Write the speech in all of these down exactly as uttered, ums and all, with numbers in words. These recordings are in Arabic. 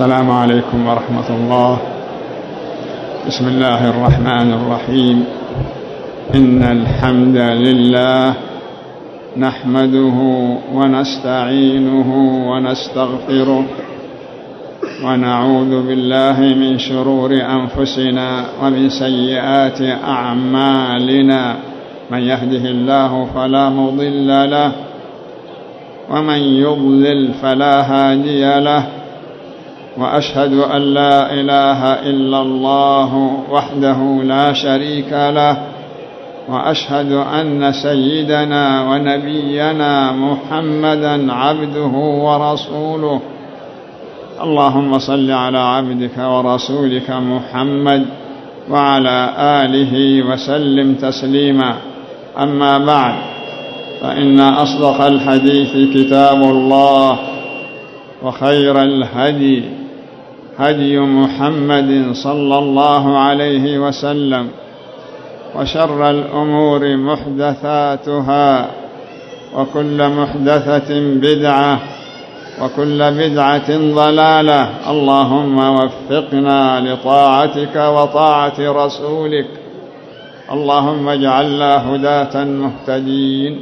السلام عليكم ورحمة الله. بسم الله الرحمن الرحيم. إن الحمد لله نحمده ونستعينه ونستغفره ونعوذ بالله من شرور أنفسنا ومن سيئات أعمالنا. من يهده الله فلا مضل له ومن يضلل فلا هادي له، وأشهد أن لا إله إلا الله وحده لا شريك له، وأشهد أن سيدنا ونبينا محمدا عبده ورسوله. اللهم صل على عبدك ورسولك محمد وعلى آله وسلم تسليما. أما بعد، فإن أصدق الحديث كتاب الله، وخير الهدي هدي محمد صلى الله عليه وسلم، وشر الأمور محدثاتها، وكل محدثة بدعة، وكل بدعة ضلالة. اللهم وفقنا لطاعتك وطاعة رسولك، اللهم اجعلنا هداة مهتدين.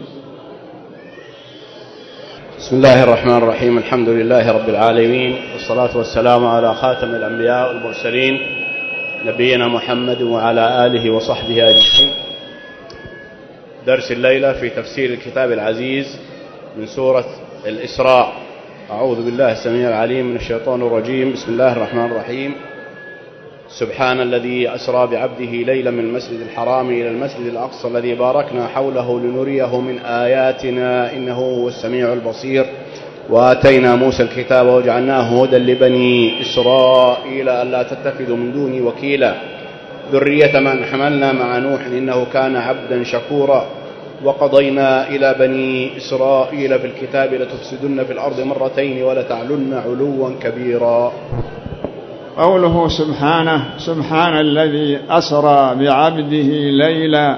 بسم الله الرحمن الرحيم. الحمد لله رب العالمين، والصلاة والسلام على خاتم الأنبياء والمرسلين نبينا محمد وعلى آله وصحبه أجمعين. درس الليلة في تفسير الكتاب العزيز من سورة الإسراء. أعوذ بالله السميع العليم من الشيطان الرجيم. بسم الله الرحمن الرحيم. سبحان الذي أسرى بعبده ليلا من المسجد الحرام إلى المسجد الأقصى الذي باركنا حوله لنريه من آياتنا إنه هو السميع البصير. وآتينا موسى الكتاب وجعلناه هدى لبني إسرائيل ألا تتخذوا من دوني وكيلا ذرية من حملنا مع نوح إنه كان عبدا شكورا. وقضينا إلى بني إسرائيل في الكتاب لتفسدن في الأرض مرتين ولتعلن علوا كبيرا. قوله سبحانه: سبحان الذي أسرى بعبده ليلا.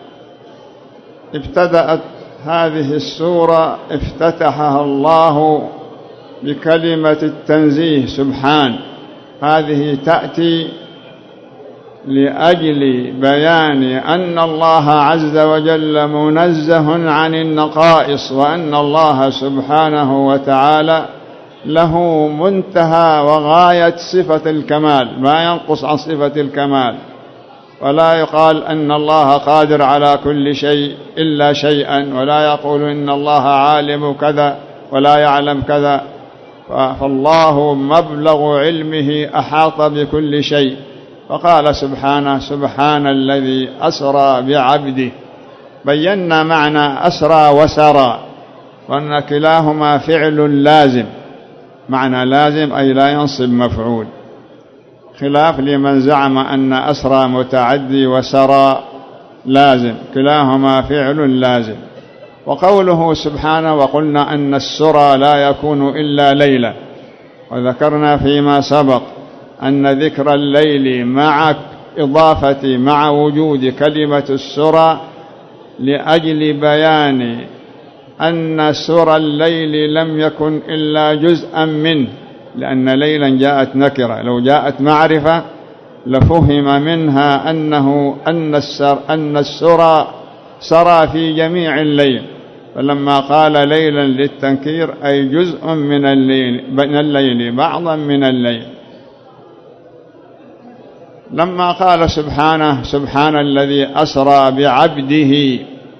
ابتدأت هذه السورة افتتحها الله بكلمة التنزيه سبحان. هذه تأتي لأجل بيان أن الله عز وجل منزه عن النقائص، وأن الله سبحانه وتعالى له منتهى وغاية صفة الكمال، ما ينقص عن صفة الكمال. ولا يقال أن الله قادر على كل شيء إلا شيئا، ولا يقول إن الله عالم كذا ولا يعلم كذا. فالله مبلغ علمه أحاط بكل شيء. فقال سبحانه: سبحان الذي أسرى بعبده. بينا معنى أسرى وسرى، وأن كلاهما فعل لازم. معنى لازم أي لا ينصب مفعول، خلاف لمن زعم أن أسرى متعدي وسرى لازم. كلاهما فعل لازم. وقوله سبحانه: وقلنا أن السرى لا يكون إلا ليلا. وذكرنا فيما سبق أن ذكر الليل مع إضافة مع وجود كلمة السرى لأجل بيان أن سرى الليل لم يكن إلا جزءا منه، لأن ليلا جاءت نكرة. لو جاءت معرفة لفهم منها أنه أن السر أن السرى سرى في جميع الليل. فلما قال ليلا للتنكير أي جزء من الليل من الليل بعضا من الليل. لما قال سبحانه: سبحان الذي أسرى بعبده،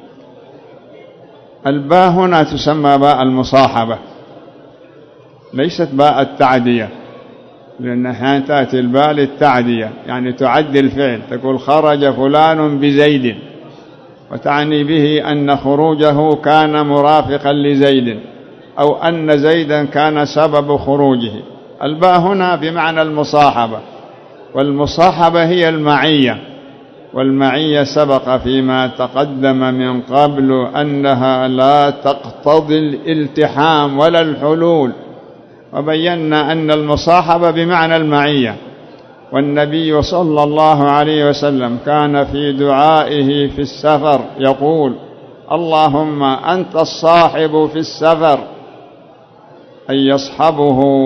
الباء هنا تسمى باء المصاحبة، ليست باء التعدية، لأن أحيانا تأتي الباء للتعدية، يعني تعدي الفعل، تقول خرج فلان بزيد، وتعني به أن خروجه كان مرافقا لزيد، أو أن زيدا كان سبب خروجه. الباء هنا بمعنى المصاحبة، والمصاحبة هي المعية. والمعية سبق فيما تقدم من قبل أنها لا تقتضي الالتحام ولا الحلول، وبينا أن المصاحبة بمعنى المعية. والنبي صلى الله عليه وسلم كان في دعائه في السفر يقول: اللهم أنت الصاحب في السفر أن يصحبه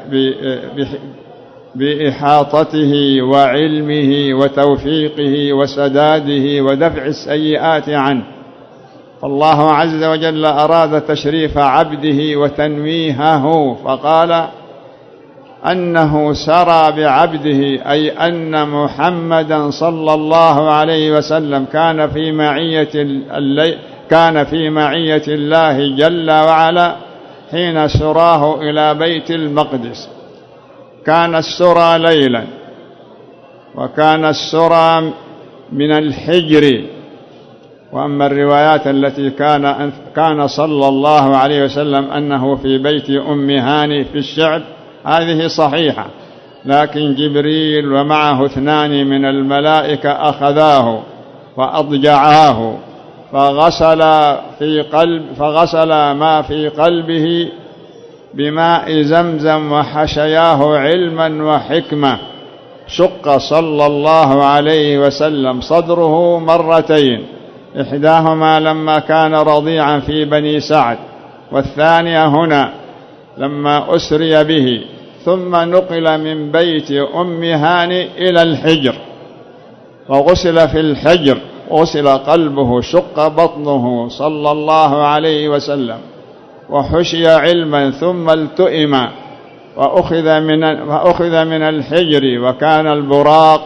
بإحاطته وعلمه وتوفيقه وسداده ودفع السيئات عنه. فالله عز وجل أراد تشريف عبده وتنويهه فقال أنه سرى بعبده، أي أن محمدا صلى الله عليه وسلم كان في معية الليل كان في معية الله جل وعلا حين سراه إلى بيت المقدس. كان السرى ليلا، وكان السرى من الحجر. وأما الروايات التي كان كان صلى الله عليه وسلم أنه في بيت أم هاني في الشعب هذه صحيحة، لكن جبريل ومعه اثنان من الملائكة أخذاه وأضجعاه فغسل في قلب فغسل ما في قلبه بماء زمزم وحشياه علما وحكمة. شق صلى الله عليه وسلم صدره مرتين، إحداهما لما كان رضيعا في بني سعد، والثانية هنا لما أسري به، ثم نقل من بيت أم هاني إلى الحجر وغسل في الحجر، غسل قلبه، شق بطنه صلى الله عليه وسلم وحشي علما، ثم التئم وأخذ من, وأخذ من الحجر. وكان البراق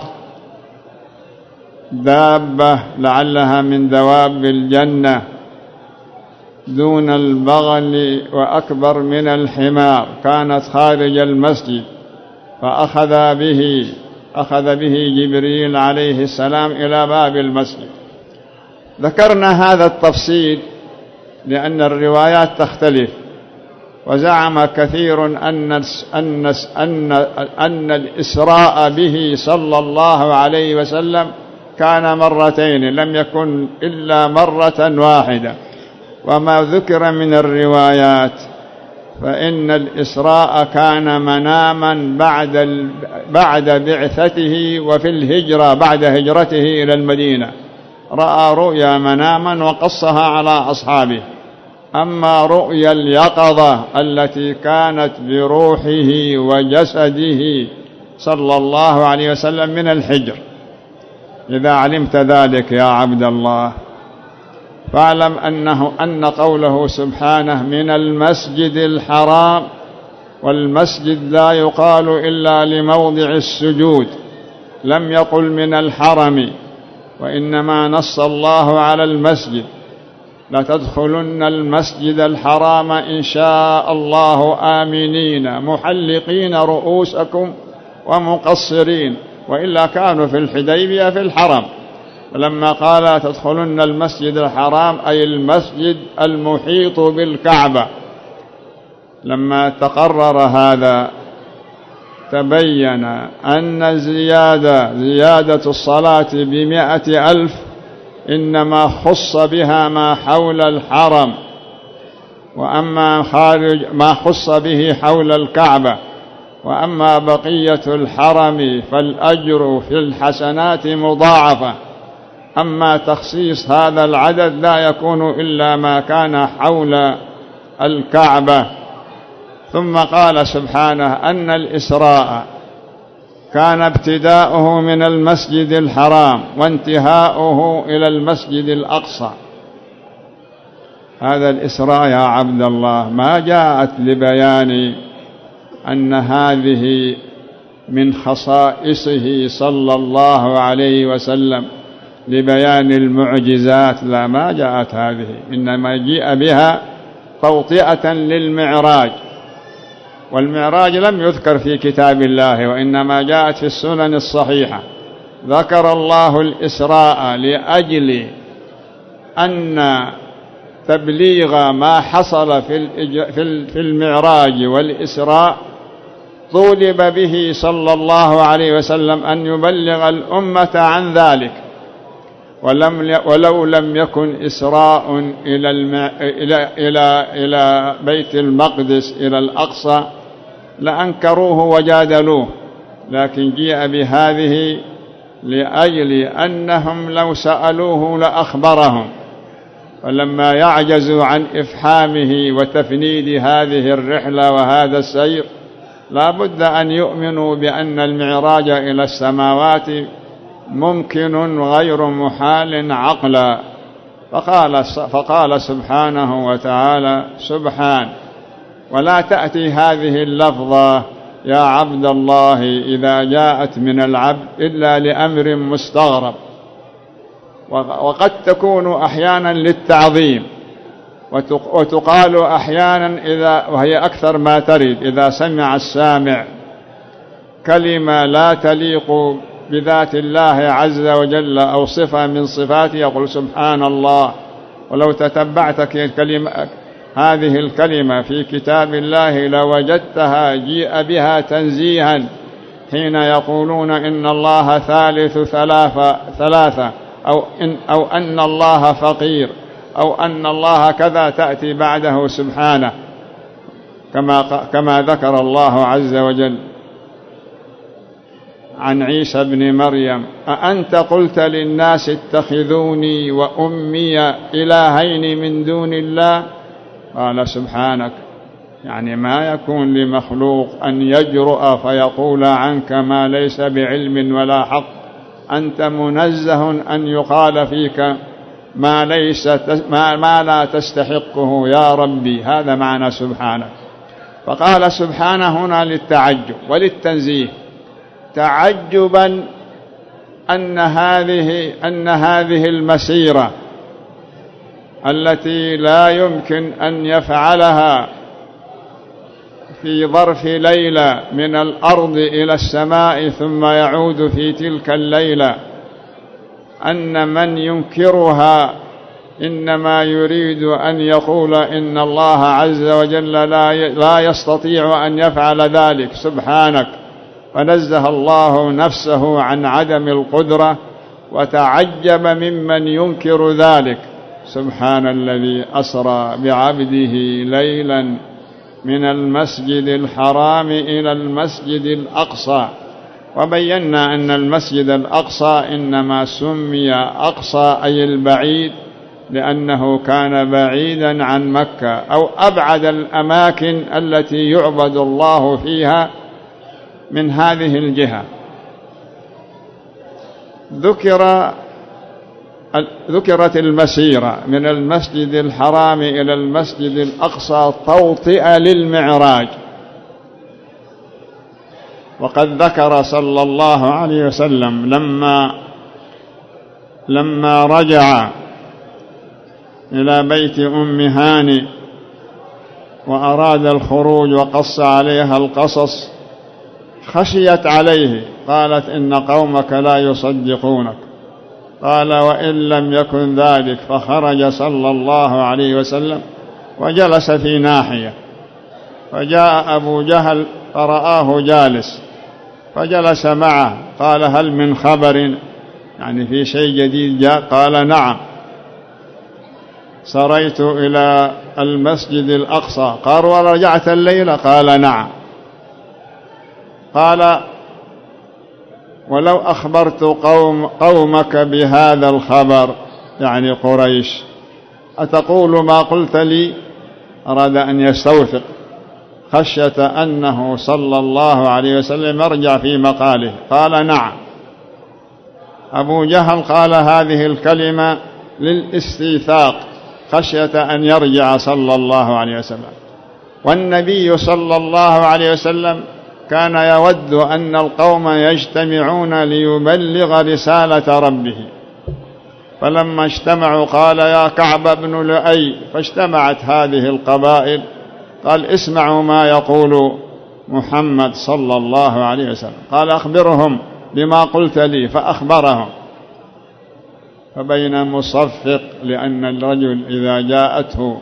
دابة لعلها من دواب الجنة دون البغل وأكبر من الحمار، كانت خارج المسجد، فأخذ به أخذ به جبريل عليه السلام إلى باب المسجد. ذكرنا هذا التفصيل لأن الروايات تختلف، وزعم كثير أن أن أن أن الإسراء به صلى الله عليه وسلم كان مرتين، لم يكن إلا مرة واحدة. وما ذكر من الروايات فإن الإسراء كان مناما بعد بعد بعثته وفي الهجرة بعد هجرته إلى المدينة، رأى رؤيا مناما وقصها على أصحابه. أما رؤيا اليقظة التي كانت بروحه وجسده صلى الله عليه وسلم من الحجر. إذا علمت ذلك يا عبد الله فاعلم أنه أن قوله سبحانه من المسجد الحرام، والمسجد لا يقال إلا لموضع السجود، لم يقل من الحرم، وإنما نص الله على المسجد. لتدخلن المسجد الحرام إن شاء الله آمنين محلقين رؤوسكم ومقصرين، وإلا كانوا في الحديبية في الحرم. ولما قال تدخلن المسجد الحرام أي المسجد المحيط بالكعبة. لما تقرر هذا تبين أن زيادة زيادة الصلاة بمئة ألف إنما خص بها ما حول الحرم، وأما خارج ما خص به حول الكعبة، وأما بقية الحرم فالأجر في الحسنات مضاعفة. أما تخصيص هذا العدد لا يكون إلا ما كان حول الكعبة. ثم قال سبحانه أن الإسراء كان ابتداؤه من المسجد الحرام وانتهاؤه إلى المسجد الأقصى. هذا الإسراء يا عبد الله ما جاءت لبيان أن هذه من خصائصه صلى الله عليه وسلم لبيان المعجزات، لا، ما جاءت هذه، إنما جاء بها توطئة للمعراج. والمعراج لم يذكر في كتاب الله، وإنما جاءت في السنن الصحيحة. ذكر الله الإسراء لأجل أن تبليغ ما حصل في المعراج والإسراء طولب به صلى الله عليه وسلم أن يبلغ الأمة عن ذلك. ولم ولو لم يكن إسراء إلى, المع... إلى... إلى... إلى بيت المقدس إلى الأقصى لأنكروه وجادلوه، لكن جاء بهذه لأجل أنهم لو سألوه لأخبرهم. ولما يعجزوا عن إفحامه وتفنيد هذه الرحلة وهذا السير لا بد أن يؤمنوا بأن المعراج إلى السماوات ممكن غير محال عقلا. فقال, فقال سبحانه وتعالى: سبحان. ولا تأتي هذه اللفظة يا عبد الله إذا جاءت من العبد إلا لأمر مستغرب، وقد تكون أحيانا للتعظيم، وتقال أحيانا إذا وهي أكثر ما ترد إذا سمع السامع كلمة لا تليق بذات الله عز وجل أو صفة من صفاته يقول سبحان الله. ولو تتبعت كلمة هذه الكلمة في كتاب الله لوجدتها جيء بها تنزيها حين يقولون إن الله ثالث ثلاثة, ثلاثة أو, إن أو أن الله فقير أو أن الله كذا، تأتي بعده سبحانه كما, كما ذكر الله عز وجل عن عيسى بن مريم: أأنت قلت للناس اتخذوني وأمي إلهين من دون الله؟ قال سبحانك. يعني ما يكون لمخلوق أن يجرؤ فيقول عنك ما ليس بعلم ولا حق. أنت منزه أن يقال فيك ما, ليس ما, ما لا تستحقه يا ربي. هذا معنى سبحانك. فقال سبحانه هنا للتعجب وللتنزيه، تعجبا أن هذه, أن هذه المسيرة التي لا يمكن أن يفعلها في ظرف ليلة من الأرض إلى السماء ثم يعود في تلك الليلة، أن من ينكرها إنما يريد أن يقول إن الله عز وجل لا يستطيع أن يفعل ذلك. سبحانك. فنزه الله نفسه عن عدم القدرة وتعجب ممن ينكر ذلك. سبحان الذي أسرى بعبده ليلا من المسجد الحرام إلى المسجد الأقصى. وبينا أن المسجد الأقصى إنما سمي أقصى أي البعيد لأنه كان بعيدا عن مكة أو أبعد الأماكن التي يعبد الله فيها من هذه الجهة. ذكر ذكرت المسيرة من المسجد الحرام إلى المسجد الأقصى توطئة للمعراج. وقد ذكر صلى الله عليه وسلم لما لما رجع إلى بيت أم هاني وأراد الخروج وقص عليها القصص خشيت عليه، قالت إن قومك لا يصدقونك. قال وإن لم يكن ذلك، فخرج صلى الله عليه وسلم وجلس في ناحية، فجاء أبو جهل فرآه جالس فجلس معه، قال هل من خبر؟ يعني في شيء جديد جاء؟ قال نعم، سريت إلى المسجد الأقصى. قال ورجعت الليلة؟ قال نعم. قال ولو أخبرت قوم قومك بهذا الخبر، يعني قريش، أتقول ما قلت لي؟ أراد أن يستوثق خشية أنه صلى الله عليه وسلم يرجع في مقاله. قال نعم. أبو جهل قال هذه الكلمة للاستيثاق خشية أن يرجع صلى الله عليه وسلم. والنبي صلى الله عليه وسلم كان يود أن القوم يجتمعون ليبلغ رسالة ربه، فلما اجتمعوا قال يا كعب بن لؤي، فاجتمعت هذه القبائل، قال اسمعوا ما يقول محمد صلى الله عليه وسلم. قال أخبرهم بما قلت لي، فأخبرهم. فبين مصفق، لأن الرجل إذا جاءته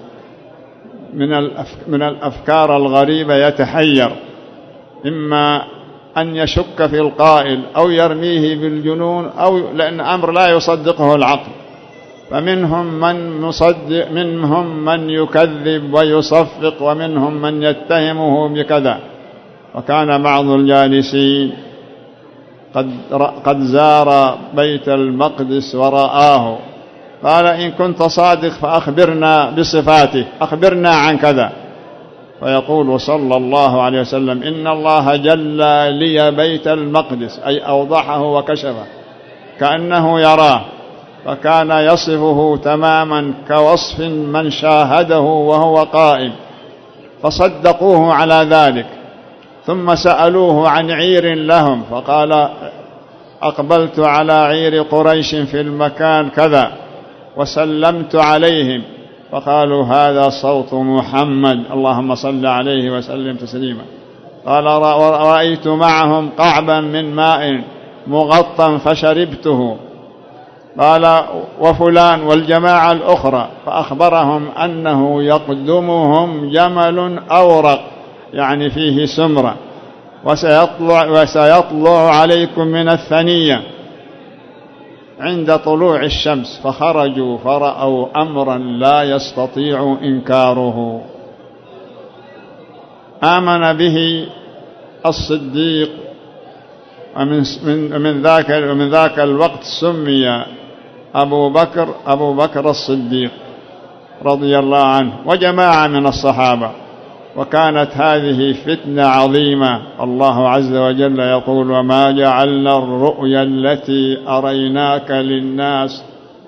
من الأفكار الغريبة يتحير، إما أن يشك في القائل أو يرميه بالجنون، أو لأن أمر لا يصدقه العقل. فمنهم من مصدق، منهم من يكذب ويصفق، ومنهم من يتهمه بكذا. وكان بعض الجالسين قد قد زار بيت المقدس ورآه، قال إن كنت صادق فأخبرنا بصفاته، أخبرنا عن كذا. فيقول صلى الله عليه وسلم إن الله جلى لي بيت المقدس، أي أوضحه وكشفه كأنه يراه، فكان يصفه تماما كوصف من شاهده وهو قائم، فصدقوه على ذلك. ثم سألوه عن عير لهم، فقال أقبلت على عير قريش في المكان كذا وسلمت عليهم، فقالوا هذا صوت محمد اللهم صل عليه وسلم تسليما. قال رأيت معهم قعبا من ماء مغطى فشربته. قال وفلان والجماعة الأخرى، فأخبرهم أنه يقدمهم جمل أورق يعني فيه سمرة، وسيطلع, وسيطلع عليكم من الثنية عند طلوع الشمس. فخرجوا فرأوا أمرا لا يستطيع إنكاره. آمن به الصديق، ومن من ذاك من ذاك الوقت سمي أبو بكر أبو بكر الصديق رضي الله عنه وجماعة من الصحابة. وكانت هذه فتنة عظيمة. الله عز وجل يقول وما جعلنا الرؤيا التي أريناك للناس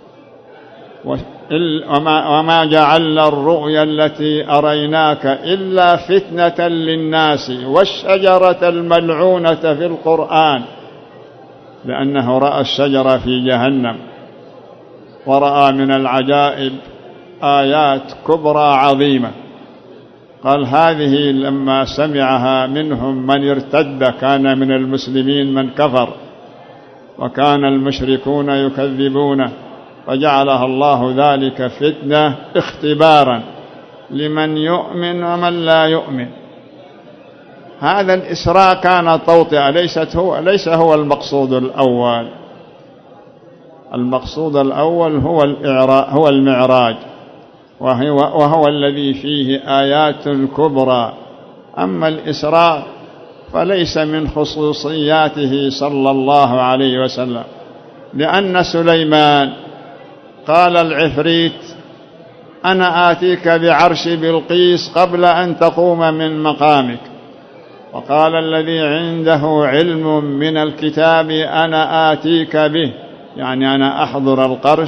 وما, وما جعلنا الرؤيا التي أريناك إلا فتنة للناس والشجرة الملعونة في القرآن، لأنه رأى الشجرة في جهنم ورأى من العجائب آيات كبرى عظيمة. قال هذه لما سمعها منهم من ارتد، كان من المسلمين من كفر وكان المشركون يكذبونه، فجعلها الله ذلك فتنة اختبارا لمن يؤمن ومن لا يؤمن. هذا الإسراء كان توطئة، ليست هو ليس هو المقصود الأول. المقصود الأول هو الإعراء هو المعراج، وهو, وهو الذي فيه آيات كبرى. أما الإسراء فليس من خصوصياته صلى الله عليه وسلم، لأن سليمان قال العفريت أنا آتيك بعرش بلقيس قبل أن تقوم من مقامك، وقال الذي عنده علم من الكتاب أنا آتيك به، يعني أنا أحضر القرش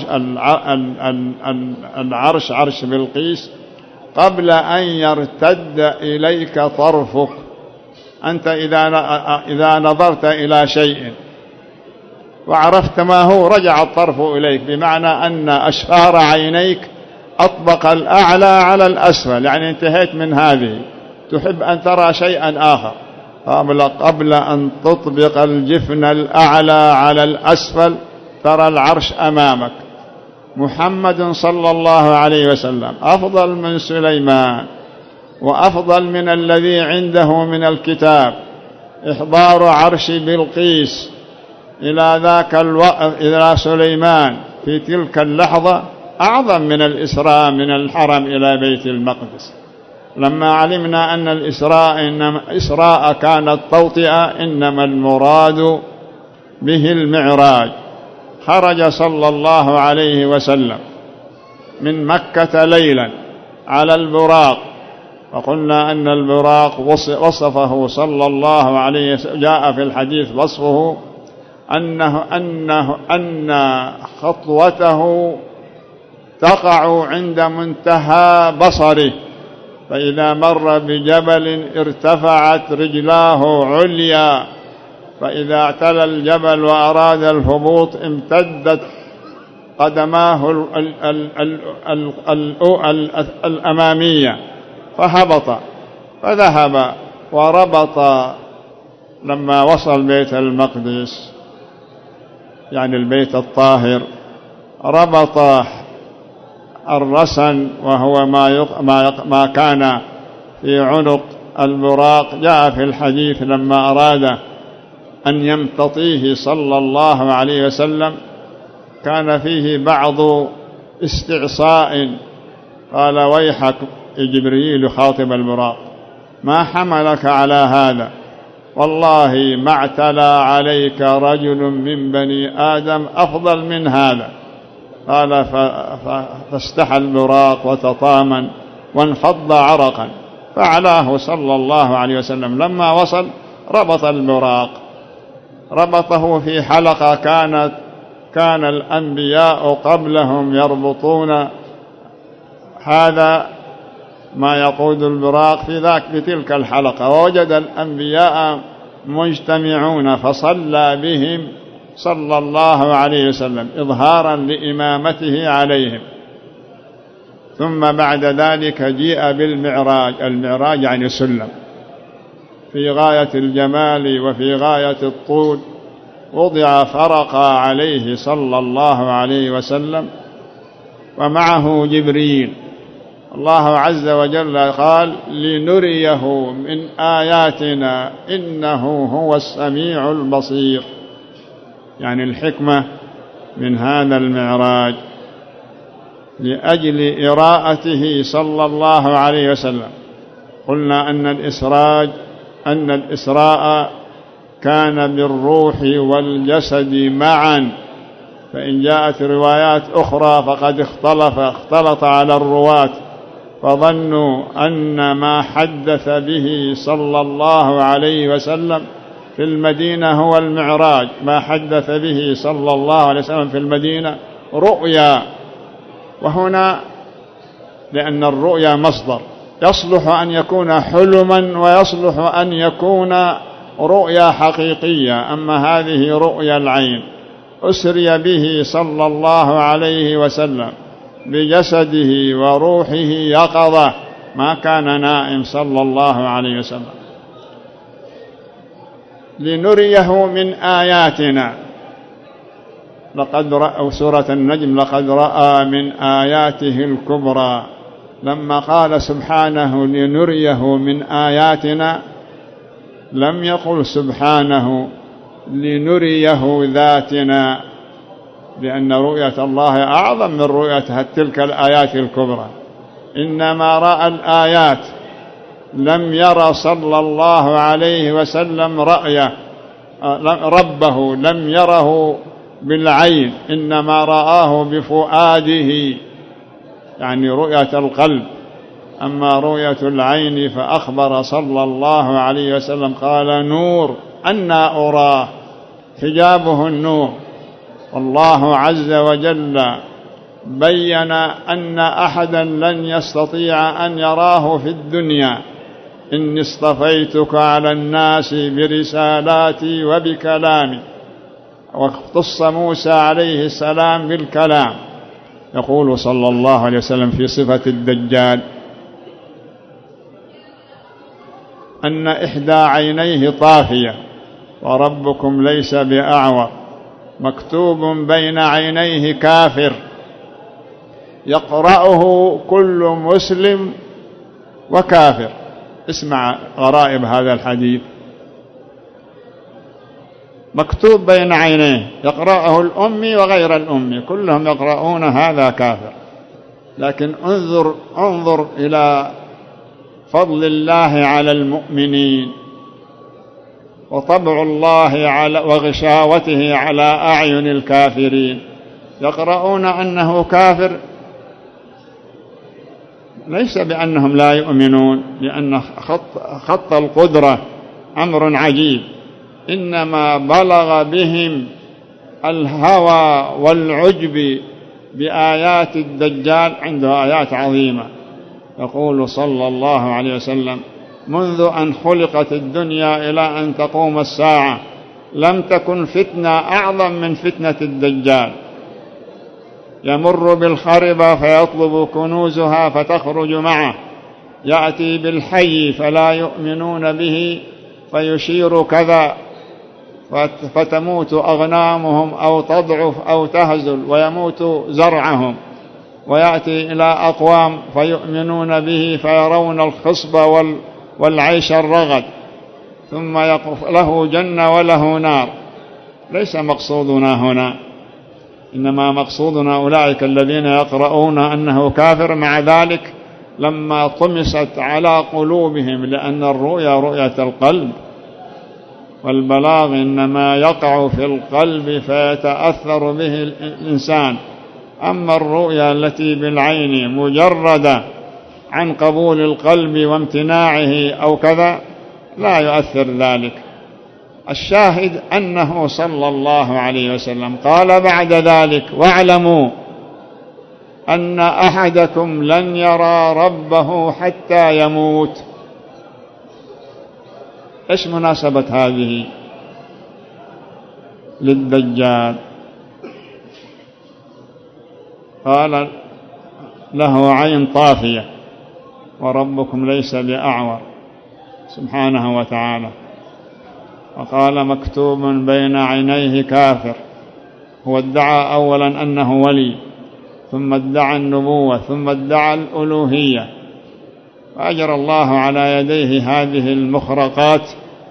العرش عرش بلقيس قبل أن يرتد إليك طرفك. أنت إذا نظرت إلى شيء وعرفت ما هو رجع الطرف إليك، بمعنى أن أشفار عينيك أطبق الأعلى على الأسفل، يعني انتهيت من هذه، تحب أن ترى شيئا آخر قبل, قبل أن تطبق الجفن الأعلى على الأسفل ترى العرش أمامك. محمد صلى الله عليه وسلم أفضل من سليمان وأفضل من الذي عنده من الكتاب. إحضار عرش بلقيس إلى ذاك الوقت إلى سليمان في تلك اللحظة أعظم من الإسراء من الحرم إلى بيت المقدس. لما علمنا أن الإسراء إنما إسراء كانت توطئة، إنما المراد به المعراج. خرج صلى الله عليه وسلم من مكة ليلا على البراق، وقلنا أن البراق وصفه صلى الله عليه وسلم، جاء في الحديث وصفه أنه, أنه أن خطوته تقع عند منتهى بصره، فإذا مر بجبل ارتفعت رجلاه عليا، فإذا اعتلى الجبل وأراد الهبوط امتدت قدماه ال ال ال ال ال ال الأمامية فهبط، فذهب وربط. لما وصل بيت المقدس يعني البيت الطاهر ربط الرسن، وهو ما, يق ما, يق ما كان في عنق البراق. جاء في الحديث لما أراد أن يمتطيه صلى الله عليه وسلم كان فيه بعض استعصاء، قال ويحك جبريل خاطب البراق ما حملك على هذا؟ والله ما اعتلى عليك رجل من بني آدم أفضل من هذا. قال فاستحى البراق وتطامن وانفض عرقا، فعلاه صلى الله عليه وسلم. لما وصل ربط البراق، ربطه في حلقة كانت كان الأنبياء قبلهم يربطون هذا ما يقود البراق في ذاك بتلك الحلقة، ووجد الأنبياء مجتمعون فصلى بهم صلى الله عليه وسلم إظهارا لإمامته عليهم. ثم بعد ذلك جيء بالمعراج، المعراج يعني سلم في غاية الجمال وفي غاية الطول، وضع فرقا عليه صلى الله عليه وسلم ومعه جبريل. الله عز وجل قال لنريه من آياتنا إنه هو السميع البصير، يعني الحكمة من هذا المعراج لأجل إراءته صلى الله عليه وسلم. قلنا أن الإسراج أن الإسراء كان بالروح والجسد معا، فإن جاءت روايات أخرى فقد اختلف اختلط على الرواة فظنوا أن ما حدث به صلى الله عليه وسلم في المدينة هو المعراج، ما حدث به صلى الله عليه وسلم في المدينة رؤيا. وهنا لأن الرؤيا مصدر يصلح أن يكون حلما ويصلح أن يكون رؤيا حقيقية، أما هذه رؤيا العين. أسري به صلى الله عليه وسلم بجسده وروحه يقظة، ما كان نائم صلى الله عليه وسلم. لنريه من آياتنا، لقد رأى سورة النجم لقد رأى من آياته الكبرى. لما قال سبحانه لنريه من آياتنا لم يقل سبحانه لنريه ذاتنا، لأن رؤية الله أعظم من رؤية تلك الآيات الكبرى. إنما رأى الآيات، لم يرى صلى الله عليه وسلم رأيه ربه، لم يره بالعين، إنما رآه بفؤاده، يعني رؤية القلب. أما رؤية العين فأخبر صلى الله عليه وسلم قال نور أنا أراه، حجابه النور. والله عز وجل بين أن أحدا لن يستطيع أن يراه في الدنيا. إني اصطفيتك على الناس برسالاتي وبكلامي. واختص موسى عليه السلام بالكلام. يقول صلى الله عليه وسلم في صفة الدجال أن إحدى عينيه طافية وربكم ليس بأعور، مكتوب بين عينيه كافر، يقرأه كل مسلم وكافر. اسمع غرائب هذا الحديث، مكتوب بين عينيه، يقرأه الأمي وغير الأمي كلهم يقرؤون هذا كافر. لكن انظر انظر إلى فضل الله على المؤمنين وطبع الله على وغشاوته على أعين الكافرين، يقرؤون أنه كافر ليس بأنهم لا يؤمنون، لأن خط, خط القدرة أمر عجيب، إنما بلغ بهم الهوى والعجب بآيات الدجال، عنده آيات عظيمة. يقول صلى الله عليه وسلم منذ أن خلقت الدنيا إلى أن تقوم الساعة لم تكن فتنة أعظم من فتنة الدجال. يمر بالخربة فيطلب كنوزها فتخرج معه، يأتي بالحي فلا يؤمنون به فيشير كذا فتموت أغنامهم أو تضعف أو تهزل ويموت زرعهم، ويأتي إلى أقوام فيؤمنون به فيرون الخصب والعيش الرغد، ثم يقف له جنة وله نار. ليس مقصودنا هنا، إنما مقصودنا أولئك الذين يقرؤون أنه كافر، مع ذلك لما طمست على قلوبهم، لأن الرؤيا رؤية القلب، والبلاغ إنما يقع في القلب فيتأثر به الإنسان. أما الرؤيا التي بالعين مجردة عن قبول القلب وامتناعه أو كذا لا يؤثر ذلك. الشاهد أنه صلى الله عليه وسلم قال بعد ذلك: واعلموا أن أحدكم لن يرى ربه حتى يموت. إيش مناسبة هذه للدجال؟ قال: له عين طافية وربكم ليس بأعور سبحانه وتعالى. وقال: مكتوب بين عينيه كافر. هو ادعى أولا أنه ولي، ثم ادعى النبوة، ثم ادعى الألوهية، فأجرى الله على يديه هذه المخرقات،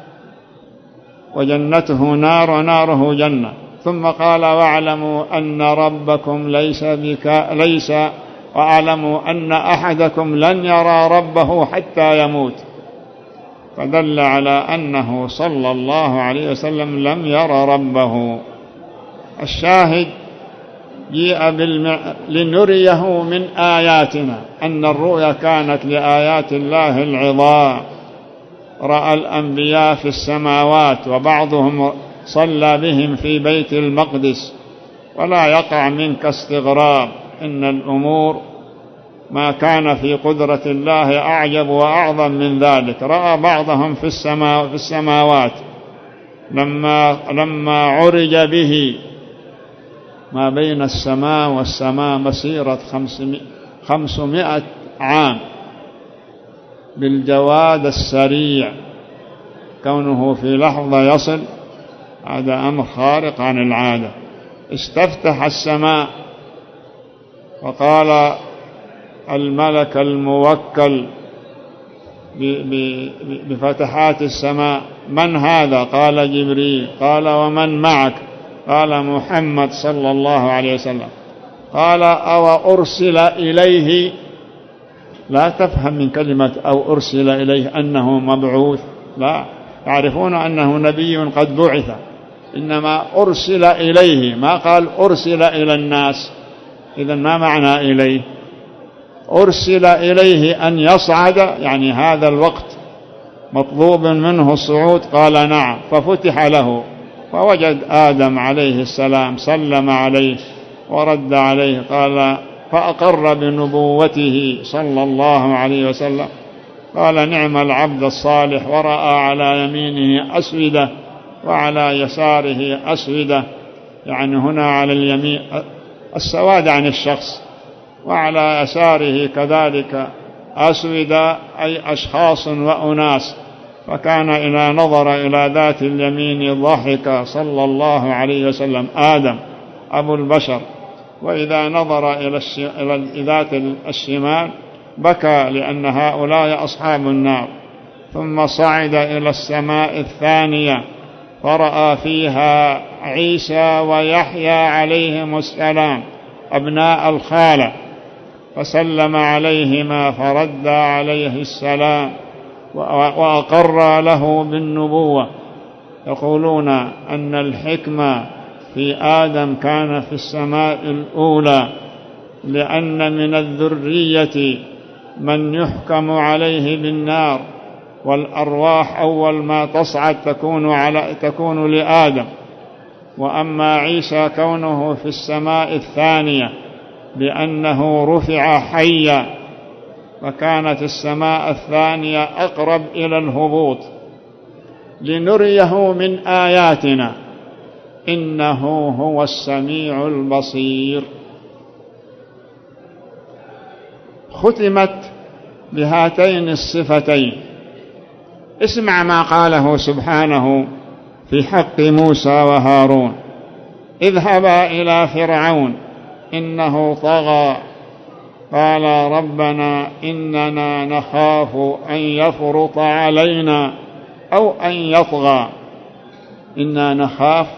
وجنته نار وناره جنة. ثم قال: واعلموا أن ربكم ليس بك ليس واعلموا أن أحدكم لن يرى ربه حتى يموت، فدل على أنه صلى الله عليه وسلم لم يرى ربه. الشاهد: جيء بالم... لنريه من آياتنا، أن الرؤيا كانت لآيات الله العظام. رأى الأنبياء في السماوات، وبعضهم صلى بهم في بيت المقدس، ولا يقع منك استغراب، إن الأمور ما كان في قدرة الله أعجب وأعظم من ذلك. رأى بعضهم في السماء في السماوات لما لما عرج به ما بين السماء والسماء مسيرة خمسمائة عام بالجواد السريع، كونه في لحظة يصل، هذا أمر خارق عن العادة. استفتح السماء وقال الملك الموكل بفتحات السماء: من هذا؟ قال: جبريل. قال: ومن معك؟ قال: محمد صلى الله عليه وسلم. قال: أو أرسل إليه؟ لا تفهم من كلمة أو أرسل إليه أنه مبعوث، لا، يعرفون أنه نبي قد بعث، إنما أرسل إليه، ما قال أرسل إلى الناس. إذن ما معنى إليه؟ أرسل إليه أن يصعد، يعني هذا الوقت مطلوب منه الصعود. قال: نعم. ففتح له، فوجد آدم عليه السلام، سلم عليه ورد عليه. قال: فأقر بنبوته صلى الله عليه وسلم. قال: نعم العبد الصالح. ورأى على يمينه أسودة وعلى يساره أسودة، يعني هنا على اليمين السواد عن الشخص، وعلى يساره كذلك أسودة، أي أشخاص وأناس. فكان إذا نظر إلى ذات اليمين ضحك صلى الله عليه وسلم، آدم أبو البشر، وإذا نظر إلى ذات الشمال بكى، لأن هؤلاء أصحاب النار. ثم صعد إلى السماء الثانية فرأى فيها عيسى ويحيى عليهم السلام، أبناء الخالة، فسلم عليهما فرد عليه السلام وأقر له بالنبوة. يقولون أن الحكمة في آدم كان في السماء الأولى، لأن من الذرية من يحكم عليه بالنار، والأرواح أول ما تصعد تكون, على تكون لآدم. وأما عيسى كونه في السماء الثانية لأنه رفع حيا، فكانت السماء الثانية أقرب إلى الهبوط. لنريه من آياتنا إنه هو السميع البصير. ختمت بهاتين الصفتين. اسمع ما قاله سبحانه في حق موسى وهارون: اذهبا إلى فرعون إنه طغى قال ربنا إننا نخاف أن يفرط علينا أو أن يطغى. إنا نخاف،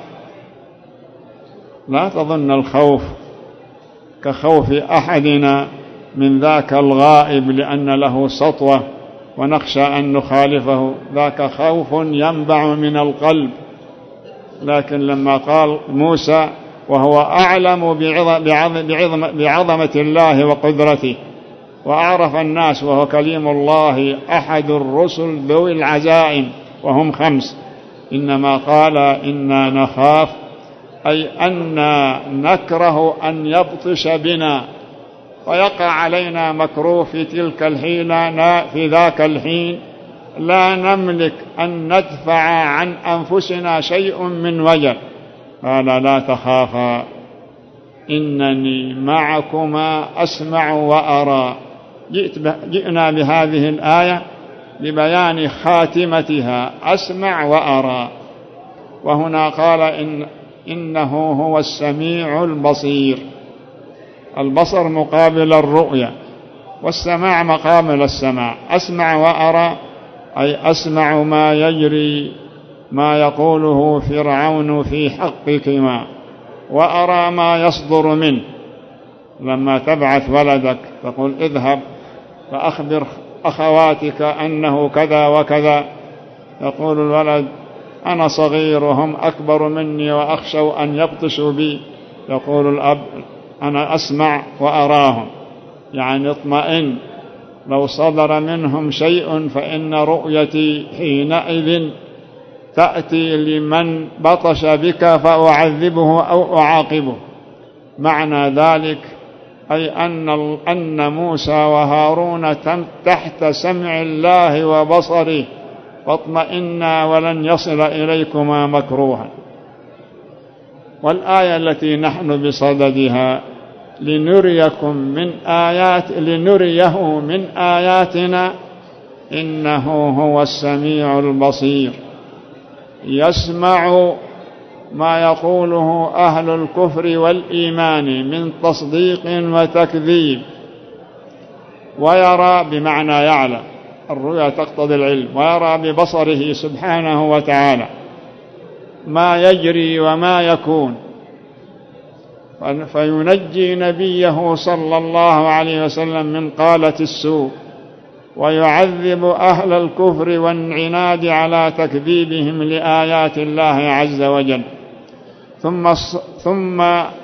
لا تظن الخوف كخوف أحدنا من ذاك الغائب لأن له سطوة ونخشى أن نخالفه، ذاك خوف ينبع من القلب. لكن لما قال موسى وهو أعلم بعظمة الله وقدرته، وأعرف الناس، وهو كليم الله أحد الرسل ذوي العزائم وهم خمس، إنما قال إنا نخاف، أي أننا نكره أن يبطش بنا ويقع علينا مكروه في تلك الحين، في ذاك الحين لا نملك أن ندفع عن أنفسنا شيء من وجل. قال لا تخافا إنني معكما أسمع وأرى. جئنا بهذه الآية لبيان خاتمتها، أسمع وأرى. وهنا قال إن إنه هو السميع البصير. البصر مقابل الرؤية، والسماع مقابل السماع. أسمع وأرى أي أسمع ما يجري، ما يقوله فرعون في حقكما، وأرى ما يصدر منه. لما تبعث ولدك تقول اذهب فأخبر أخواتك أنه كذا وكذا، يقول الولد أنا صغير وهم أكبر مني وأخشوا أن يبطشوا بي، يقول الأب أنا أسمع وأراهم، يعني اطمئن، لو صدر منهم شيء فإن رؤيتي حينئذ تأتي لمن بطش بك فأعذبه أو أعاقبه. معنى ذلك أي أن أن موسى وهارون تحت سمع الله وبصره، واطمئنا ولن يصل إليكما مكروها. والآية التي نحن بصددها لنريكم من آيات لنريه من آياتنا إنه هو السميع البصير، يسمع ما يقوله أهل الكفر والإيمان من تصديق وتكذيب، ويرى بمعنى يعلم، الرؤيا تقتضي العلم، ويرى ببصره سبحانه وتعالى ما يجري وما يكون، فينجي نبيه صلى الله عليه وسلم من قالة السوء، ويعذب أهل الكفر والعناد على تكذيبهم لآيات الله عز وجل. ثم ثم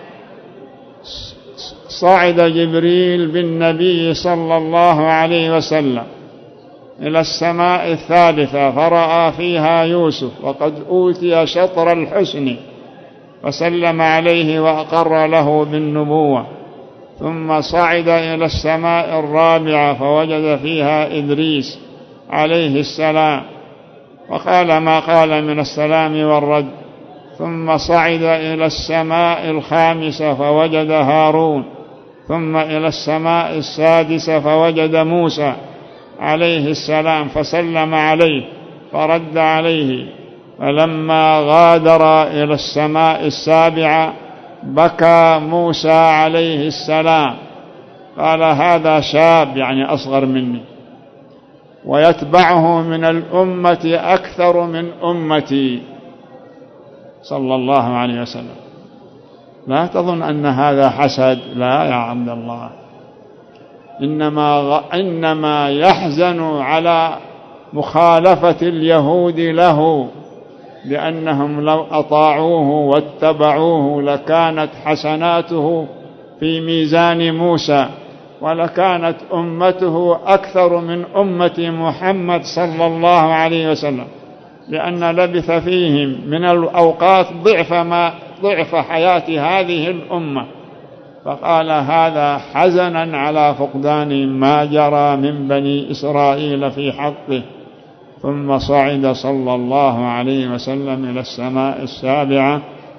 صعد جبريل بالنبي صلى الله عليه وسلم إلى السماء الثالثة، فرأى فيها يوسف وقد أوتي شطر الحسن، فسلم عليه وأقر له بالنبوة. ثم صعد إلى السماء الرابعة فوجد فيها إدريس عليه السلام، وقال ما قال من السلام والرد. ثم صعد إلى السماء الخامسة فوجد هارون، ثم إلى السماء السادسة فوجد موسى عليه السلام، فسلم عليه فرد عليه. فلما غادر إلى السماء السابعة بكى موسى عليه السلام، قال هذا شاب، يعني أصغر مني، ويتبعه من الأمة أكثر من أمتي صلى الله عليه وسلم. لا تظن أن هذا حسد، لا يا عبد الله، إنما, إنما يحزن على مخالفة اليهود له، لأنهم لو أطاعوه واتبعوه لكانت حسناته في ميزان موسى، ولكانت أمته أكثر من أمة محمد صلى الله عليه وسلم، لأن لبث فيهم من الأوقات ضعف ما ضعف حياة هذه الأمة. فقال هذا حزنا على فقدان ما جرى من بني إسرائيل في حقه. ثم صعد صلى الله عليه وسلم إلى السماء السابعة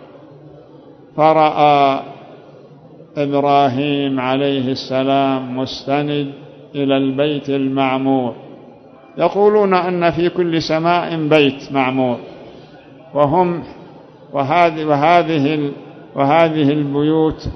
فرأى إبراهيم عليه السلام مستند إلى البيت المعمور. يقولون أن في كل سماء بيت معمور، وهم وهذه وهذه وهذه البيوت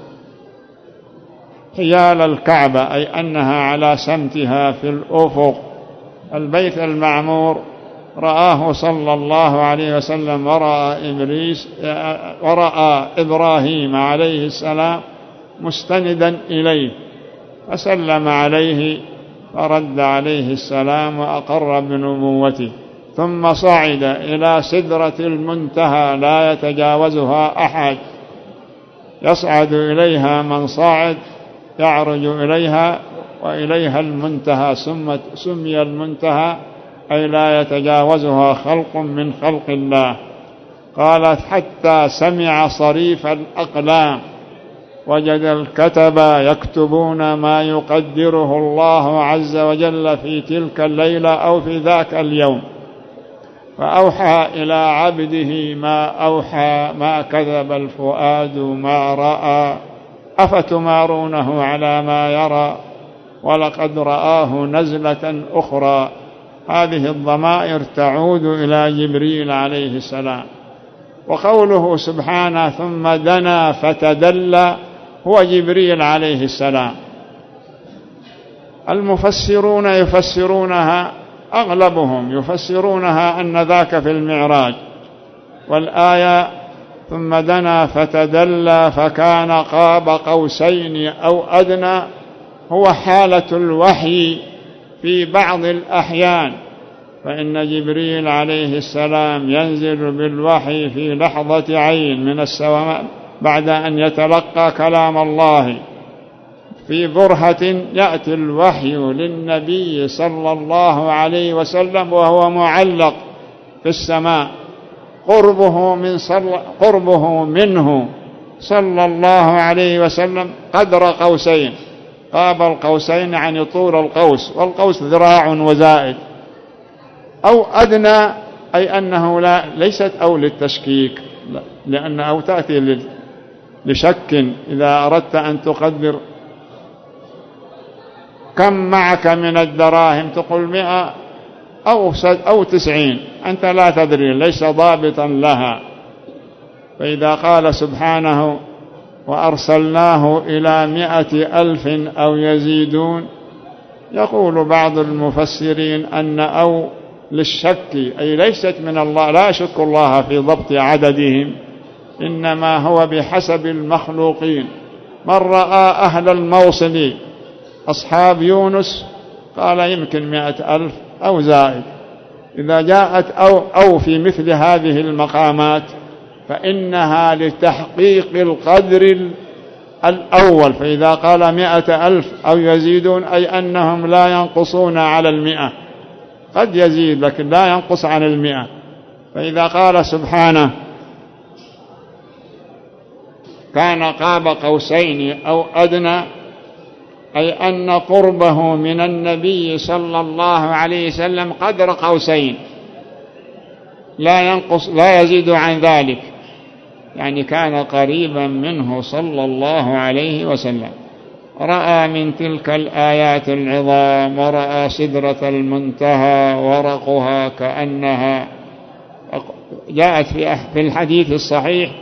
حيال الكعبة، أي أنها على سمتها في الأفق. البيت المعمور رآه صلى الله عليه وسلم، ورأى إبريس ورأى إبراهيم عليه السلام مستندا إليه، فسلم عليه فرد عليه السلام وأقر بنبوته. ثم صعد إلى سدرة المنتهى لا يتجاوزها أحد، يصعد إليها من صاعد يعرج إليها وإليها المنتهى، سمي المنتهى أي لا يتجاوزها خلق من خلق الله. قالت حتى سمع صريف الأقلام، وجد الكتبة يكتبون ما يقدره الله عز وجل في تلك الليلة أو في ذاك اليوم، فأوحى إلى عبده ما أوحى، ما كذب الفؤاد ما رأى، أفتمارونه على ما يرى، ولقد رآه نزلة أخرى. هذه الضمائر تعود إلى جبريل عليه السلام. وقوله سبحانه ثم دنا فتدلى هو جبريل عليه السلام. المفسرون يفسرونها، أغلبهم يفسرونها أن ذاك في المعراج، والآية ثم دنا فتدلى فكان قاب قوسين أو أدنى هو حالة الوحي في بعض الأحيان، فإن جبريل عليه السلام ينزل بالوحي في لحظة عين من السماء بعد أن يتلقى كلام الله. في برهة يأتي الوحي للنبي صلى الله عليه وسلم وهو معلق في السماء، قربه من صل... قربه منه صلى الله عليه وسلم قدر قوسين، قاب القوسين يعني طول القوس، والقوس ذراع وزائد، أو أدنى أي أنه لا ليست أو للتشكيك، لأن أو تأتي لشك. إذا أردت أن تقدر كم معك من الدراهم تقول مئة أو أو تسعين، أنت لا تدري، ليس ضابطا لها. فإذا قال سبحانه وأرسلناه إلى مئة ألف أو يزيدون، يقول بعض المفسرين أن أو للشك، أي ليست من الله، لا يشك الله في ضبط عددهم، إنما هو بحسب المخلوقين. من رأى أهل الموصل أصحاب يونس قال يمكن مئة ألف أو زائد. إذا جاءت أو, أو في مثل هذه المقامات فإنها لتحقيق القدر الأول. فإذا قال مئة ألف أو يزيدون أي أنهم لا ينقصون على المئة، قد يزيد لكن لا ينقص عن المئة. فإذا قال سبحانه كان قاب قوسين أو أدنى أي أن قربه من النبي صلى الله عليه وسلم قدر قوسين، لا ينقص لا يزيد عن ذلك، يعني كان قريبا منه صلى الله عليه وسلم. رأى من تلك الآيات العظام، ورأى سدرة المنتهى ورقها كأنها، جاءت في الحديث الصحيح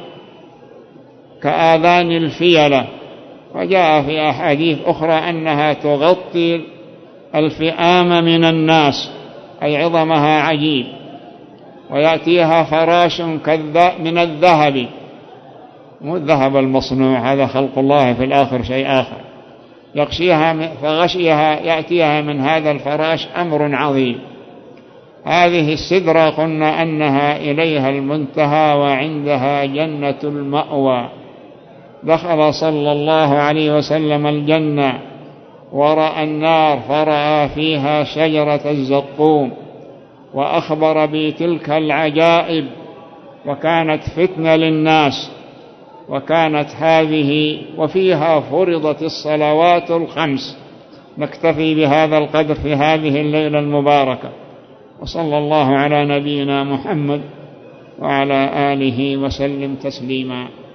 كآذان الفيلة، وجاء في أحاديث أخرى أنها تغطي الفئام من الناس، أي عظمها عجيب. ويأتيها فراش من الذهب، مو الذهب المصنوع، هذا خلق الله في الآخر شيء آخر، يغشيها فغشيها يأتيها من هذا الفراش أمر عظيم. هذه السدرة قلنا أنها إليها المنتهى وعندها جنة المأوى. دخل صلى الله عليه وسلم الجنة ورأى النار فرأى فيها شجرة الزقوم، وأخبر بتلك العجائب، وكانت فتنة للناس، وكانت هذه وفيها فرضت الصلوات الخمس. نكتفي بهذا القدر في هذه الليلة المباركة، وصلى الله على نبينا محمد وعلى آله وسلم تسليما.